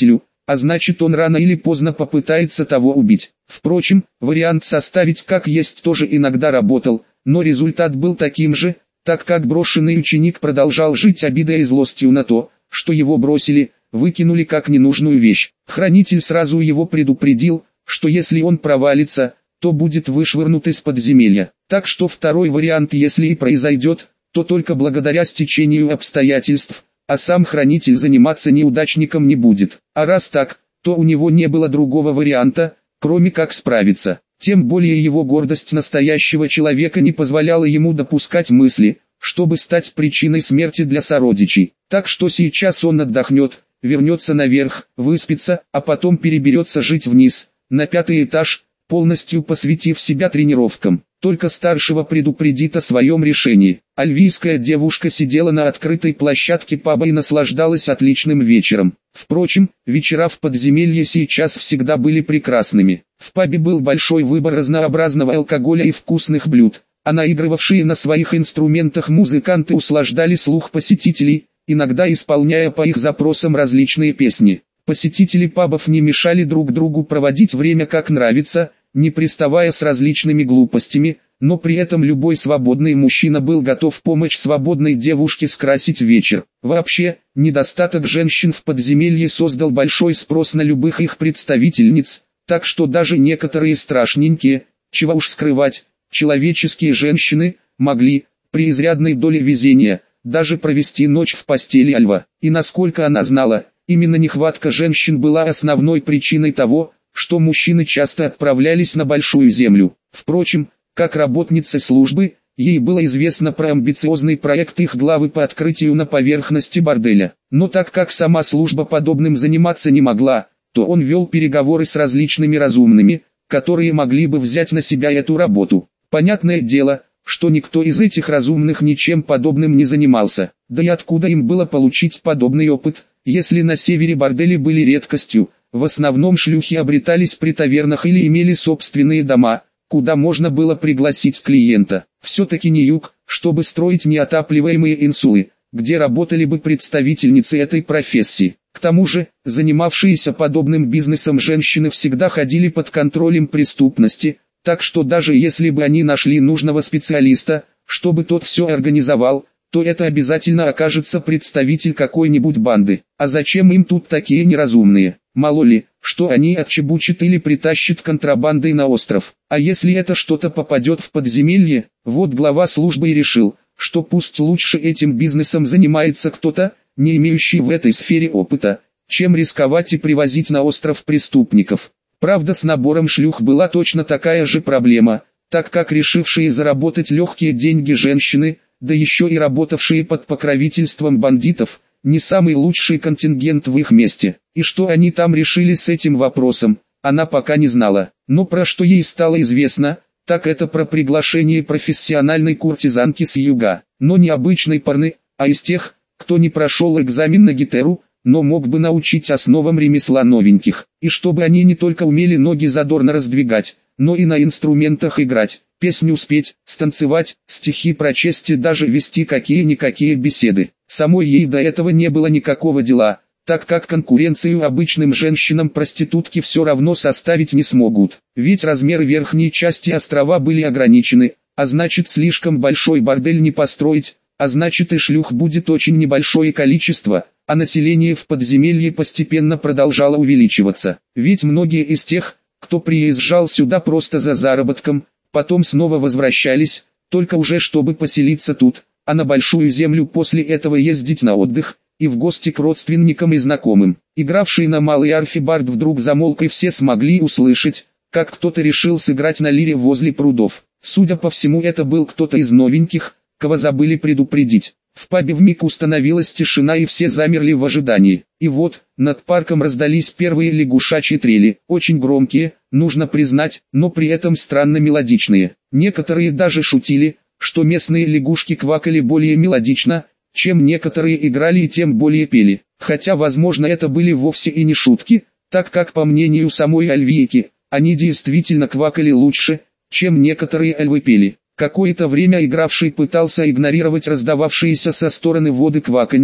а значит он рано или поздно попытается того убить. Впрочем, вариант составить как есть тоже иногда работал, но результат был таким же, так как брошенный ученик продолжал жить обидой и злостью на то, что его бросили, выкинули как ненужную вещь. Хранитель сразу его предупредил, что если он провалится, то будет вышвырнут из подземелья. Так что второй вариант, если и произойдет, то только благодаря стечению обстоятельств, а сам хранитель заниматься неудачником не будет. А раз так, то у него не было другого варианта, кроме как справиться. Тем более его гордость настоящего человека не позволяла ему допускать мысли, чтобы стать причиной смерти для сородичей. Так что сейчас он отдохнет, вернется наверх, выспится, а потом переберется жить вниз, на пятый этаж, полностью посвятив себя тренировкам. Только старшего предупредит о своем решении. Альвийская девушка сидела на открытой площадке паба и наслаждалась отличным вечером. Впрочем, вечера в подземелье сейчас всегда были прекрасными. В пабе был большой выбор разнообразного алкоголя и вкусных блюд, а наигрывавшие на своих инструментах музыканты услаждали слух посетителей, иногда исполняя по их запросам различные песни. Посетители пабов не мешали друг другу проводить время как нравится, не приставая с различными глупостями, но при этом любой свободный мужчина был готов помочь свободной девушке скрасить вечер. Вообще, недостаток женщин в подземелье создал большой спрос на любых их представительниц, так что даже некоторые страшненькие, чего уж скрывать, человеческие женщины, могли, при изрядной доле везения, даже провести ночь в постели Альва. И насколько она знала, именно нехватка женщин была основной причиной того, что мужчины часто отправлялись на Большую Землю. Впрочем, как работнице службы, ей было известно про амбициозный проект их главы по открытию на поверхности борделя. Но так как сама служба подобным заниматься не могла, то он вел переговоры с различными разумными, которые могли бы взять на себя эту работу. Понятное дело, что никто из этих разумных ничем подобным не занимался. Да и откуда им было получить подобный опыт, если на севере бордели были редкостью? В основном шлюхи обретались при тавернах или имели собственные дома, куда можно было пригласить клиента. Все-таки не юг, чтобы строить неотапливаемые инсулы, где работали бы представительницы этой профессии. К тому же, занимавшиеся подобным бизнесом женщины всегда ходили под контролем преступности, так что даже если бы они нашли нужного специалиста, чтобы тот все организовал, то это обязательно окажется представитель какой-нибудь банды. А зачем им тут такие неразумные? Мало ли, что они отчебучат или притащат контрабандой на остров. А если это что-то попадет в подземелье, вот глава службы и решил, что пусть лучше этим бизнесом занимается кто-то, не имеющий в этой сфере опыта, чем рисковать и привозить на остров преступников. Правда, с набором шлюх была точно такая же проблема, так как решившие заработать легкие деньги женщины, да еще и работавшие под покровительством бандитов, не самый лучший контингент в их месте. И что они там решили с этим вопросом, она пока не знала. Но про что ей стало известно, так это про приглашение профессиональной куртизанки с юга. Но не обычной парны, а из тех, кто не прошел экзамен на гитеру, но мог бы научить основам ремесла новеньких. И чтобы они не только умели ноги задорно раздвигать, но и на инструментах играть, песню спеть, станцевать, стихи прочесть и даже вести какие-никакие беседы. Самой ей до этого не было никакого дела, так как конкуренцию обычным женщинам проститутки все равно составить не смогут. Ведь размеры верхней части острова были ограничены, а значит слишком большой бордель не построить, а значит и шлюх будет очень небольшое количество, а население в подземелье постепенно продолжало увеличиваться. Ведь многие из тех, кто приезжал сюда просто за заработком, потом снова возвращались, только уже чтобы поселиться тут, а на Большую Землю после этого ездить на отдых, и в гости к родственникам и знакомым. Игравший на малой арфе бард вдруг замолк, и все смогли услышать, как кто-то решил сыграть на лире возле прудов. Судя по всему, это был кто-то из новеньких, кого забыли предупредить. В пабе вмиг установилась тишина, и все замерли в ожидании. И вот, над парком раздались первые лягушачьи трели, очень громкие, нужно признать, но при этом странно мелодичные. Некоторые даже шутили, что местные лягушки квакали более мелодично, чем некоторые играли и тем более пели. Хотя возможно это были вовсе и не шутки, так как по мнению самой Альвийки, они действительно квакали лучше, чем некоторые альвы пели. Какое-то время игравший пытался игнорировать раздававшиеся со стороны воды кваканье,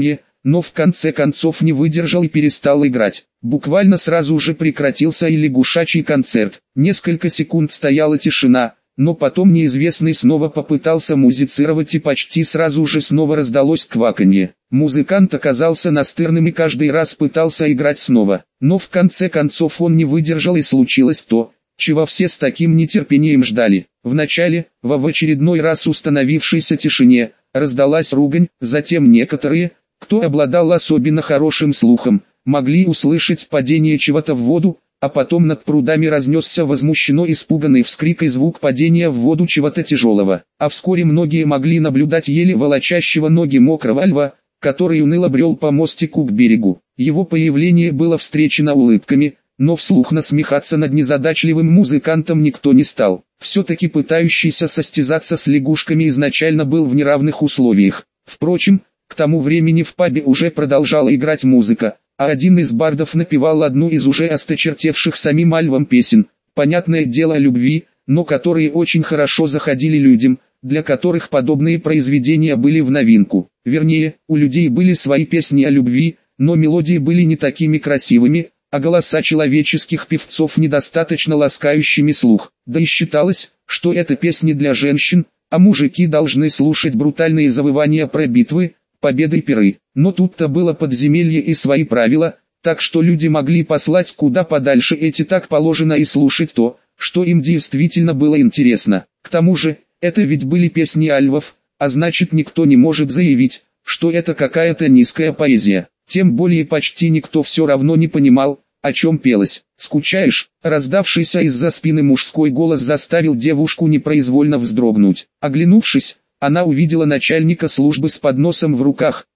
но в конце концов не выдержал и перестал играть. Буквально сразу же прекратился и лягушачий концерт. Несколько секунд стояла тишина, но потом неизвестный снова попытался музицировать и почти сразу же снова раздалось кваканье. Музыкант оказался настырным и каждый раз пытался играть снова, но в конце концов он не выдержал и случилось то, чего все с таким нетерпением ждали. Вначале, в очередной раз установившейся тишине, раздалась ругань, затем некоторые, кто обладал особенно хорошим слухом, могли услышать падение чего-то в воду, а потом над прудами разнесся возмущенно испуганный вскрик и звук падения в воду чего-то тяжелого. А вскоре многие могли наблюдать еле волочащего ноги мокрого льва, который уныло брел по мостику к берегу. Его появление было встречено улыбками, но вслух насмехаться над незадачливым музыкантом никто не стал. Все-таки пытающийся состязаться с лягушками изначально был в неравных условиях. Впрочем, к тому времени в пабе уже продолжала играть музыка, а один из бардов напевал одну из уже осточертевших самим альвам песен, понятное дело о любви, но которые очень хорошо заходили людям, для которых подобные произведения были в новинку. Вернее, у людей были свои песни о любви, но мелодии были не такими красивыми, а голоса человеческих певцов недостаточно ласкающими слух. Да и считалось, что это песни для женщин, а мужики должны слушать брутальные завывания про битвы, победы и пиры. Но тут-то было подземелье и свои правила, так что люди могли послать куда подальше эти так положено и слушать то, что им действительно было интересно. К тому же, это ведь были песни альвов, а значит никто не может заявить, что это какая-то низкая поэзия. Тем более почти никто все равно не понимал, о чем пелось. «Скучаешь?» Раздавшийся из-за спины мужской голос заставил девушку непроизвольно вздрогнуть. Оглянувшись, она увидела начальника службы с подносом в руках,